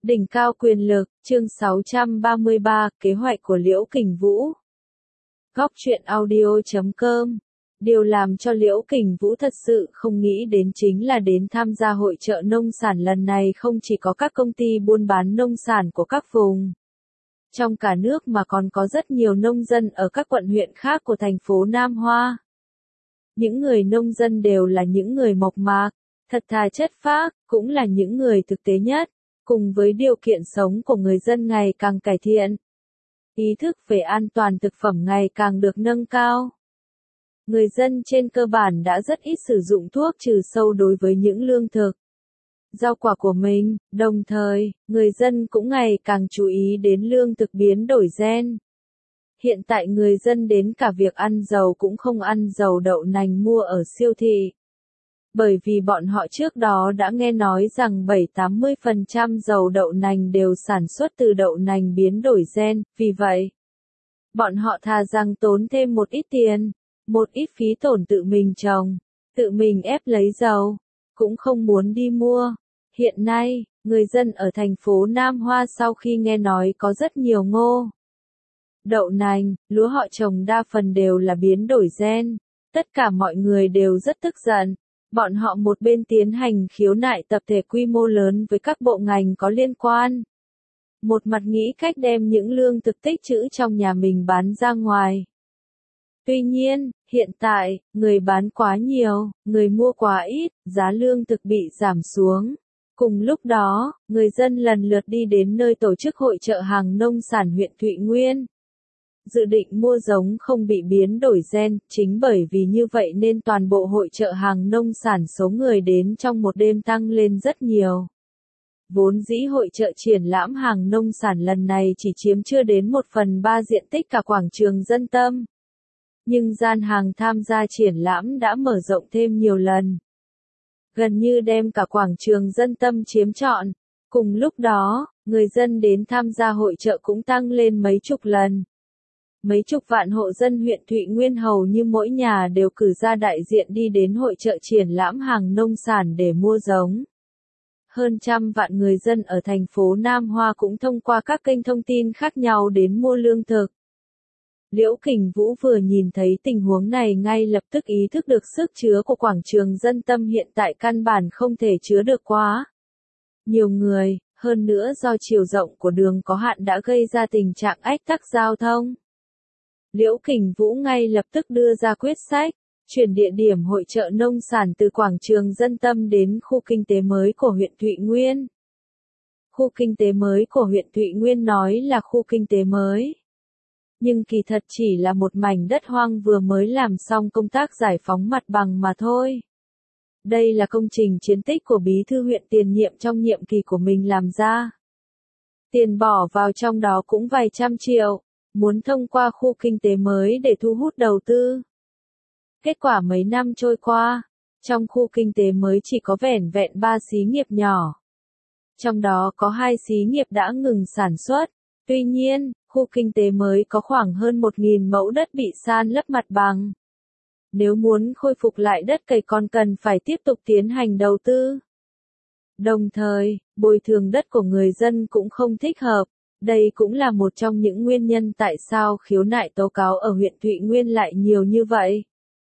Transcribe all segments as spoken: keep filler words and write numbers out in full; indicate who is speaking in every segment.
Speaker 1: Đỉnh cao quyền lực, chương sáu trăm ba mươi ba, kế hoạch của Liễu Kình Vũ. Góc truyện audio chấm com. Điều làm cho Liễu Kình Vũ thật sự không nghĩ đến chính là đến tham gia hội chợ nông sản lần này không chỉ có các công ty buôn bán nông sản của các vùng trong cả nước mà còn có rất nhiều nông dân ở các quận huyện khác của thành phố Nam Hoa. Những người nông dân đều là những người mộc mạc, thật thà chất phác, cũng là những người thực tế nhất, cùng với điều kiện sống của người dân ngày càng cải thiện. Ý thức về an toàn thực phẩm ngày càng được nâng cao. Người dân trên cơ bản đã rất ít sử dụng thuốc trừ sâu đối với những lương thực, rau quả của mình, đồng thời, người dân cũng ngày càng chú ý đến lương thực biến đổi gen. Hiện tại người dân đến cả việc ăn dầu cũng không ăn dầu đậu nành mua ở siêu thị. Bởi vì bọn họ trước đó đã nghe nói rằng bảy đến tám mươi phần trăm dầu đậu nành đều sản xuất từ đậu nành biến đổi gen, vì vậy, bọn họ thà rằng tốn thêm một ít tiền, một ít phí tổn tự mình trồng, tự mình ép lấy dầu, cũng không muốn đi mua. Hiện nay, người dân ở thành phố Nam Hoa sau khi nghe nói có rất nhiều ngô, đậu nành, lúa họ trồng đa phần đều là biến đổi gen, tất cả mọi người đều rất tức giận. Bọn họ một bên tiến hành khiếu nại tập thể quy mô lớn với các bộ ngành có liên quan. Một mặt nghĩ cách đem những lương thực tích trữ trong nhà mình bán ra ngoài. Tuy nhiên, hiện tại, người bán quá nhiều, người mua quá ít, giá lương thực bị giảm xuống. Cùng lúc đó, người dân lần lượt đi đến nơi tổ chức hội chợ hàng nông sản huyện Thụy Nguyên. Dự định mua giống không bị biến đổi gen, chính bởi vì như vậy nên toàn bộ hội chợ hàng nông sản số người đến trong một đêm tăng lên rất nhiều. Vốn dĩ hội chợ triển lãm hàng nông sản lần này chỉ chiếm chưa đến một phần ba diện tích cả quảng trường Dân Tâm. Nhưng gian hàng tham gia triển lãm đã mở rộng thêm nhiều lần. Gần như đem cả quảng trường Dân Tâm chiếm trọn. Cùng lúc đó, người dân đến tham gia hội chợ cũng tăng lên mấy chục lần. Mấy chục vạn hộ dân huyện Thụy Nguyên hầu như mỗi nhà đều cử ra đại diện đi đến hội chợ triển lãm hàng nông sản để mua giống. Hơn trăm vạn người dân ở thành phố Nam Hoa cũng thông qua các kênh thông tin khác nhau đến mua lương thực. Liễu Kình Vũ vừa nhìn thấy tình huống này ngay lập tức ý thức được sức chứa của quảng trường Dân Tâm hiện tại căn bản không thể chứa được quá nhiều người, hơn nữa do chiều rộng của đường có hạn đã gây ra tình trạng ách tắc giao thông. Liễu Kình Vũ ngay lập tức đưa ra quyết sách, chuyển địa điểm hội chợ nông sản từ quảng trường Dân Tâm đến khu kinh tế mới của huyện Thụy Nguyên. Khu kinh tế mới của huyện Thụy Nguyên nói là khu kinh tế mới, nhưng kỳ thật chỉ là một mảnh đất hoang vừa mới làm xong công tác giải phóng mặt bằng mà thôi. Đây là công trình chiến tích của bí thư huyện tiền nhiệm trong nhiệm kỳ của mình làm ra. Tiền bỏ vào trong đó cũng vài trăm triệu. Muốn thông qua khu kinh tế mới để thu hút đầu tư. Kết quả mấy năm trôi qua, trong khu kinh tế mới chỉ có vẻn vẹn ba xí nghiệp nhỏ. Trong đó có hai xí nghiệp đã ngừng sản xuất. Tuy nhiên, khu kinh tế mới có khoảng hơn một nghìn mẫu đất bị san lấp mặt bằng. Nếu muốn khôi phục lại đất cày còn cần phải tiếp tục tiến hành đầu tư. Đồng thời, bồi thường đất của người dân cũng không thích hợp. Đây cũng là một trong những nguyên nhân tại sao khiếu nại tố cáo ở huyện Thụy Nguyên lại nhiều như vậy.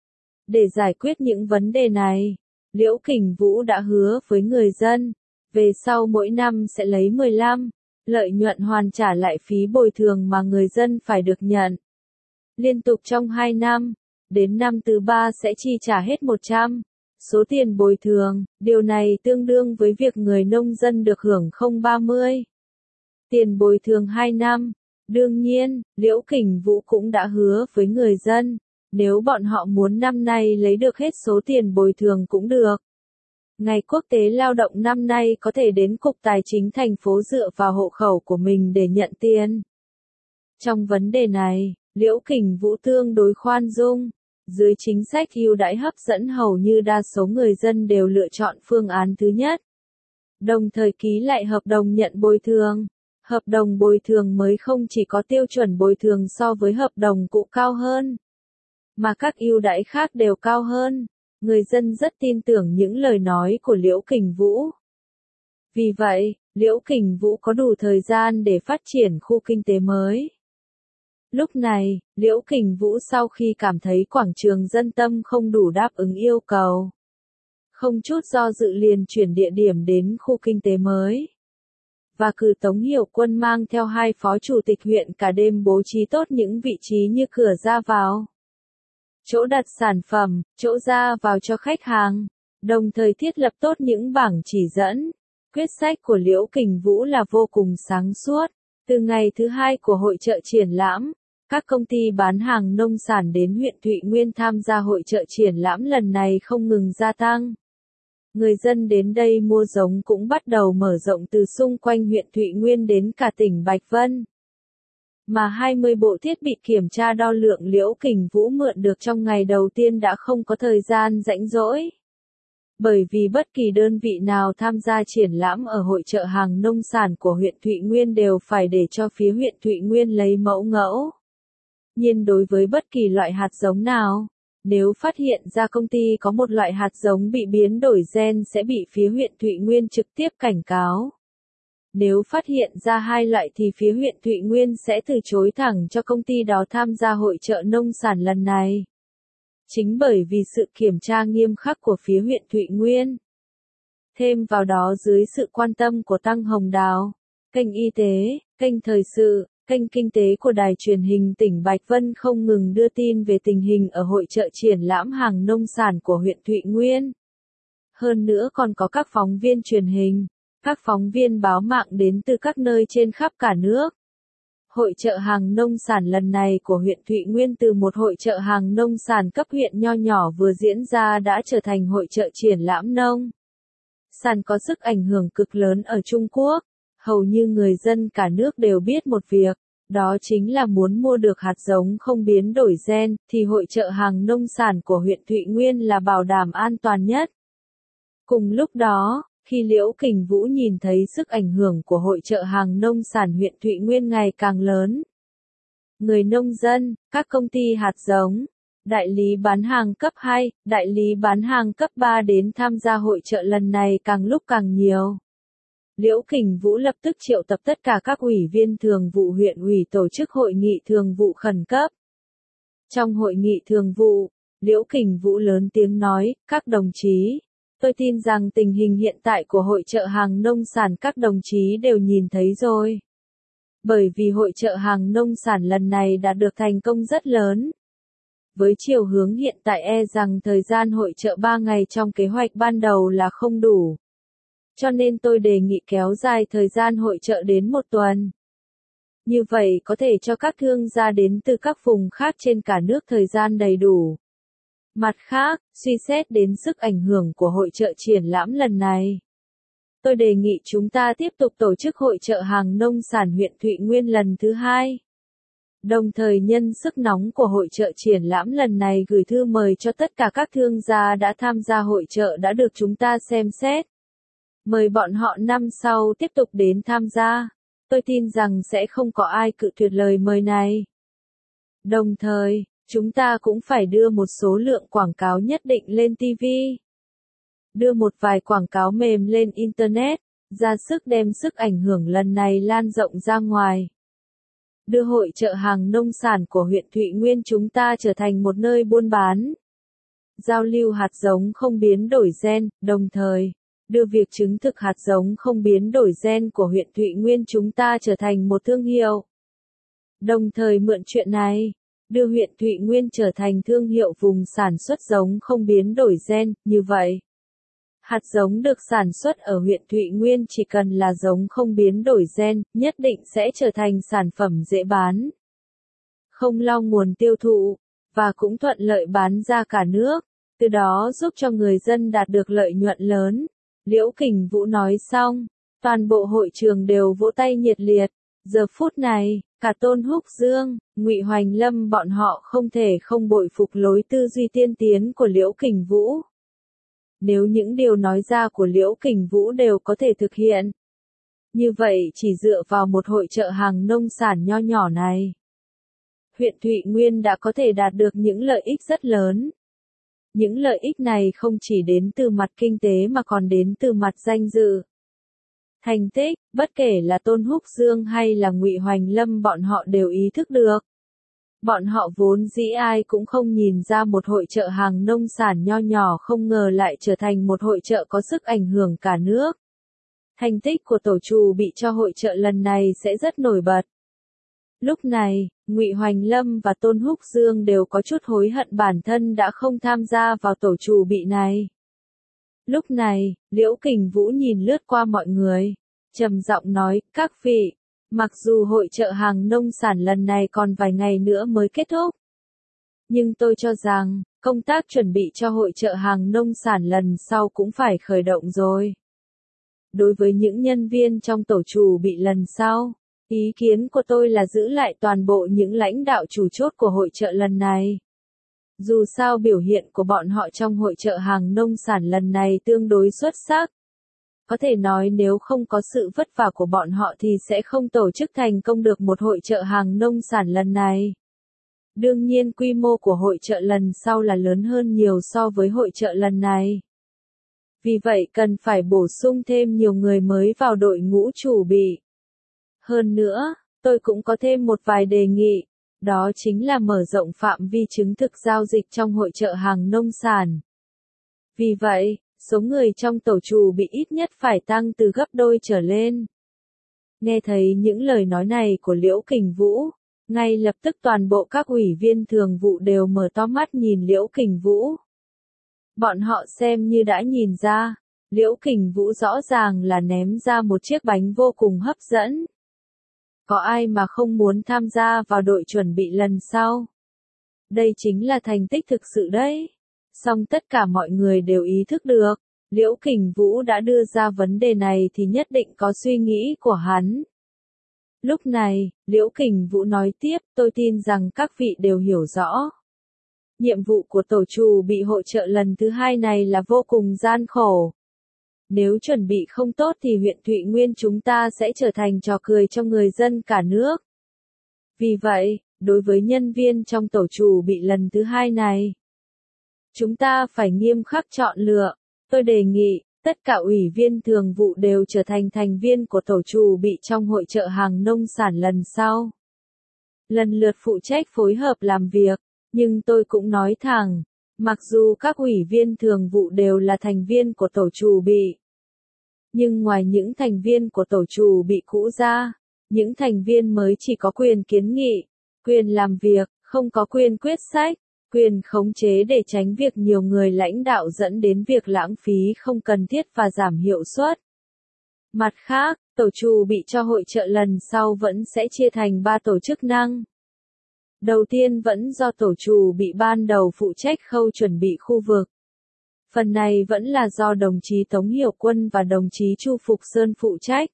Speaker 1: Để giải quyết những vấn đề này, Liễu Kình Vũ đã hứa với người dân, về sau mỗi năm sẽ lấy mười lăm lợi nhuận hoàn trả lại phí bồi thường mà người dân phải được nhận. Liên tục trong hai năm, đến năm thứ ba sẽ chi trả hết một trăm số tiền bồi thường, điều này tương đương với việc người nông dân được hưởng không ba mươi. Tiền bồi thường hai năm. Đương nhiên, Liễu Kình Vũ cũng đã hứa với người dân, nếu bọn họ muốn năm nay lấy được hết số tiền bồi thường cũng được. Ngày Quốc tế Lao động năm nay có thể đến Cục Tài chính thành phố dựa vào hộ khẩu của mình để nhận tiền. Trong vấn đề này, Liễu Kình Vũ tương đối khoan dung. Dưới chính sách ưu đãi hấp dẫn hầu như đa số người dân đều lựa chọn phương án thứ nhất. Đồng thời ký lại hợp đồng nhận bồi thường. Hợp đồng bồi thường mới không chỉ có tiêu chuẩn bồi thường so với hợp đồng cũ cao hơn, mà các ưu đãi khác đều cao hơn. Người dân rất tin tưởng những lời nói của Liễu Kình Vũ. Vì vậy, Liễu Kình Vũ có đủ thời gian để phát triển khu kinh tế mới. Lúc này, Liễu Kình Vũ sau khi cảm thấy quảng trường Dân Tâm không đủ đáp ứng yêu cầu, không chút do dự liền chuyển địa điểm đến khu kinh tế mới. Và cử Tống Hiểu Quân mang theo hai phó chủ tịch huyện cả đêm bố trí tốt những vị trí như cửa ra vào, chỗ đặt sản phẩm, chỗ ra vào cho khách hàng, đồng thời thiết lập tốt những bảng chỉ dẫn. Quyết sách của Liễu Kình Vũ là vô cùng sáng suốt. Từ ngày thứ hai của hội chợ triển lãm, các công ty bán hàng nông sản đến huyện Thụy Nguyên tham gia hội chợ triển lãm lần này không ngừng gia tăng. Người dân đến đây mua giống cũng bắt đầu mở rộng từ xung quanh huyện Thụy Nguyên đến cả tỉnh Bạch Vân. Mà hai mươi bộ thiết bị kiểm tra đo lượng Liễu Kình Vũ mượn được trong ngày đầu tiên đã không có thời gian rảnh rỗi. Bởi vì bất kỳ đơn vị nào tham gia triển lãm ở hội chợ hàng nông sản của huyện Thụy Nguyên đều phải để cho phía huyện Thụy Nguyên lấy mẫu ngẫu. Nhưng đối với bất kỳ loại hạt giống nào, nếu phát hiện ra công ty có một loại hạt giống bị biến đổi gen sẽ bị phía huyện Thụy Nguyên trực tiếp cảnh cáo. Nếu phát hiện ra hai loại thì phía huyện Thụy Nguyên sẽ từ chối thẳng cho công ty đó tham gia hội chợ nông sản lần này. Chính bởi vì sự kiểm tra nghiêm khắc của phía huyện Thụy Nguyên. Thêm vào đó dưới sự quan tâm của Tăng Hồng Đào, kênh y tế, kênh thời sự, kênh kinh tế của đài truyền hình tỉnh Bạch Vân không ngừng đưa tin về tình hình ở hội chợ triển lãm hàng nông sản của huyện Thụy Nguyên. Hơn nữa còn có các phóng viên truyền hình, các phóng viên báo mạng đến từ các nơi trên khắp cả nước. Hội chợ hàng nông sản lần này của huyện Thụy Nguyên từ một hội chợ hàng nông sản cấp huyện nho nhỏ vừa diễn ra đã trở thành hội chợ triển lãm nông sản có sức ảnh hưởng cực lớn ở Trung Quốc. Hầu như người dân cả nước đều biết một việc, đó chính là muốn mua được hạt giống không biến đổi gen, thì hội chợ hàng nông sản của huyện Thụy Nguyên là bảo đảm an toàn nhất. Cùng lúc đó, khi Liễu Kình Vũ nhìn thấy sức ảnh hưởng của hội chợ hàng nông sản huyện Thụy Nguyên ngày càng lớn, người nông dân, các công ty hạt giống, đại lý bán hàng cấp hai, đại lý bán hàng cấp ba đến tham gia hội chợ lần này càng lúc càng nhiều. Liễu Kình Vũ lập tức triệu tập tất cả các ủy viên thường vụ huyện ủy tổ chức hội nghị thường vụ khẩn cấp. Trong hội nghị thường vụ, Liễu Kình Vũ lớn tiếng nói, các đồng chí, tôi tin rằng tình hình hiện tại của hội chợ hàng nông sản các đồng chí đều nhìn thấy rồi. Bởi vì hội chợ hàng nông sản lần này đã được thành công rất lớn. Với chiều hướng hiện tại e rằng thời gian hội chợ ba ngày trong kế hoạch ban đầu là không đủ. Cho nên tôi đề nghị kéo dài thời gian hội chợ đến một tuần. Như vậy có thể cho các thương gia đến từ các vùng khác trên cả nước thời gian đầy đủ. Mặt khác, suy xét đến sức ảnh hưởng của hội chợ triển lãm lần này, tôi đề nghị chúng ta tiếp tục tổ chức hội chợ hàng nông sản huyện Thụy Nguyên lần thứ hai. Đồng thời nhân sức nóng của hội chợ triển lãm lần này gửi thư mời cho tất cả các thương gia đã tham gia hội chợ đã được chúng ta xem xét. Mời bọn họ năm sau tiếp tục đến tham gia. Tôi tin rằng sẽ không có ai cự tuyệt lời mời này. Đồng thời, chúng ta cũng phải đưa một số lượng quảng cáo nhất định lên ti vi. Đưa một vài quảng cáo mềm lên Internet, ra sức đem sức ảnh hưởng lần này lan rộng ra ngoài. Đưa hội chợ hàng nông sản của huyện Thụy Nguyên chúng ta trở thành một nơi buôn bán, giao lưu hạt giống không biến đổi gen, đồng thời đưa việc chứng thực hạt giống không biến đổi gen của huyện Thụy Nguyên chúng ta trở thành một thương hiệu. Đồng thời mượn chuyện này, đưa huyện Thụy Nguyên trở thành thương hiệu vùng sản xuất giống không biến đổi gen, như vậy. Hạt giống được sản xuất ở huyện Thụy Nguyên chỉ cần là giống không biến đổi gen, nhất định sẽ trở thành sản phẩm dễ bán, không lo nguồn tiêu thụ, và cũng thuận lợi bán ra cả nước, từ đó giúp cho người dân đạt được lợi nhuận lớn. Liễu Kình Vũ nói xong, toàn bộ hội trường đều vỗ tay nhiệt liệt. Giờ phút này, cả Tôn Húc Dương, Ngụy Hoành Lâm bọn họ không thể không bội phục lối tư duy tiên tiến của Liễu Kình Vũ. Nếu những điều nói ra của Liễu Kình Vũ đều có thể thực hiện, như vậy chỉ dựa vào một hội chợ hàng nông sản nho nhỏ này, huyện Thụy Nguyên đã có thể đạt được những lợi ích rất lớn. Những lợi ích này không chỉ đến từ mặt kinh tế mà còn đến từ mặt danh dự. Thành tích, bất kể là Tôn Húc Dương hay là Ngụy Hoành Lâm bọn họ đều ý thức được. Bọn họ vốn dĩ ai cũng không nhìn ra một hội chợ hàng nông sản nho nhỏ không ngờ lại trở thành một hội chợ có sức ảnh hưởng cả nước. Thành tích của tổ chủ bị cho hội chợ lần này sẽ rất nổi bật. Lúc này, Ngụy Hoành Lâm và Tôn Húc Dương đều có chút hối hận bản thân đã không tham gia vào tổ chủ bị này. Lúc này, Liễu Kình Vũ nhìn lướt qua mọi người, trầm giọng nói, các vị, mặc dù hội chợ hàng nông sản lần này còn vài ngày nữa mới kết thúc, nhưng tôi cho rằng, công tác chuẩn bị cho hội chợ hàng nông sản lần sau cũng phải khởi động rồi. Đối với những nhân viên trong tổ chủ bị lần sau, ý kiến của tôi là giữ lại toàn bộ những lãnh đạo chủ chốt của hội chợ lần này. Dù sao biểu hiện của bọn họ trong hội chợ hàng nông sản lần này tương đối xuất sắc. Có thể nói nếu không có sự vất vả của bọn họ thì sẽ không tổ chức thành công được một hội chợ hàng nông sản lần này. Đương nhiên quy mô của hội chợ lần sau là lớn hơn nhiều so với hội chợ lần này. Vì vậy cần phải bổ sung thêm nhiều người mới vào đội ngũ chủ bị. Hơn nữa, tôi cũng có thêm một vài đề nghị, đó chính là mở rộng phạm vi chứng thực giao dịch trong hội chợ hàng nông sản. Vì vậy, số người trong tổ chủ bị ít nhất phải tăng từ gấp đôi trở lên. Nghe thấy những lời nói này của Liễu Kình Vũ, ngay lập tức toàn bộ các ủy viên thường vụ đều mở to mắt nhìn Liễu Kình Vũ. Bọn họ xem như đã nhìn ra, Liễu Kình Vũ rõ ràng là ném ra một chiếc bánh vô cùng hấp dẫn. Có ai mà không muốn tham gia vào đội chuẩn bị lần sau? Đây chính là thành tích thực sự đấy. Song tất cả mọi người đều ý thức được, Liễu Kình Vũ đã đưa ra vấn đề này thì nhất định có suy nghĩ của hắn. Lúc này, Liễu Kình Vũ nói tiếp, tôi tin rằng các vị đều hiểu rõ. Nhiệm vụ của tổ chủ bị hội chợ lần thứ hai này là vô cùng gian khổ. Nếu chuẩn bị không tốt thì huyện Thụy Nguyên chúng ta sẽ trở thành trò cười cho người dân cả nước. Vì vậy, đối với nhân viên trong tổ chủ bị lần thứ hai này, chúng ta phải nghiêm khắc chọn lựa. Tôi đề nghị, tất cả ủy viên thường vụ đều trở thành thành viên của tổ chủ bị trong hội chợ hàng nông sản lần sau. Lần lượt phụ trách phối hợp làm việc, nhưng tôi cũng nói thẳng, mặc dù các ủy viên thường vụ đều là thành viên của tổ chủ bị, nhưng ngoài những thành viên của tổ chủ bị cũ ra, những thành viên mới chỉ có quyền kiến nghị, quyền làm việc, không có quyền quyết sách, quyền khống chế để tránh việc nhiều người lãnh đạo dẫn đến việc lãng phí không cần thiết và giảm hiệu suất. Mặt khác, tổ chủ bị cho hội chợ lần sau vẫn sẽ chia thành ba tổ chức năng. Đầu tiên vẫn do tổ chủ bị ban đầu phụ trách khâu chuẩn bị khu vực. Phần này vẫn là do đồng chí Tống Hiểu Quân và đồng chí Chu Phục Sơn phụ trách.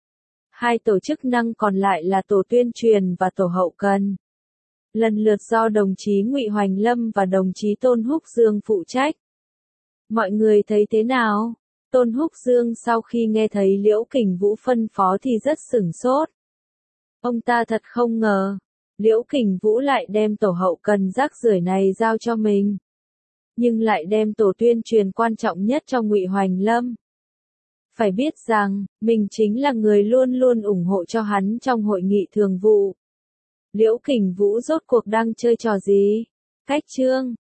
Speaker 1: Hai tổ chức năng còn lại là tổ tuyên truyền và tổ hậu cần. Lần lượt do đồng chí Ngụy Hoành Lâm và đồng chí Tôn Húc Dương phụ trách. Mọi người thấy thế nào? Tôn Húc Dương sau khi nghe thấy Liễu Kình Vũ phân phó thì rất sửng sốt. Ông ta thật không ngờ, Liễu Kình Vũ lại đem tổ hậu cần rác rưởi này giao cho mình. Nhưng lại đem tổ tuyên truyền quan trọng nhất cho Ngụy Hoành Lâm. Phải biết rằng, mình chính là người luôn luôn ủng hộ cho hắn trong hội nghị thường vụ. Liễu Kình Vũ rốt cuộc đang chơi trò gì? Cách chương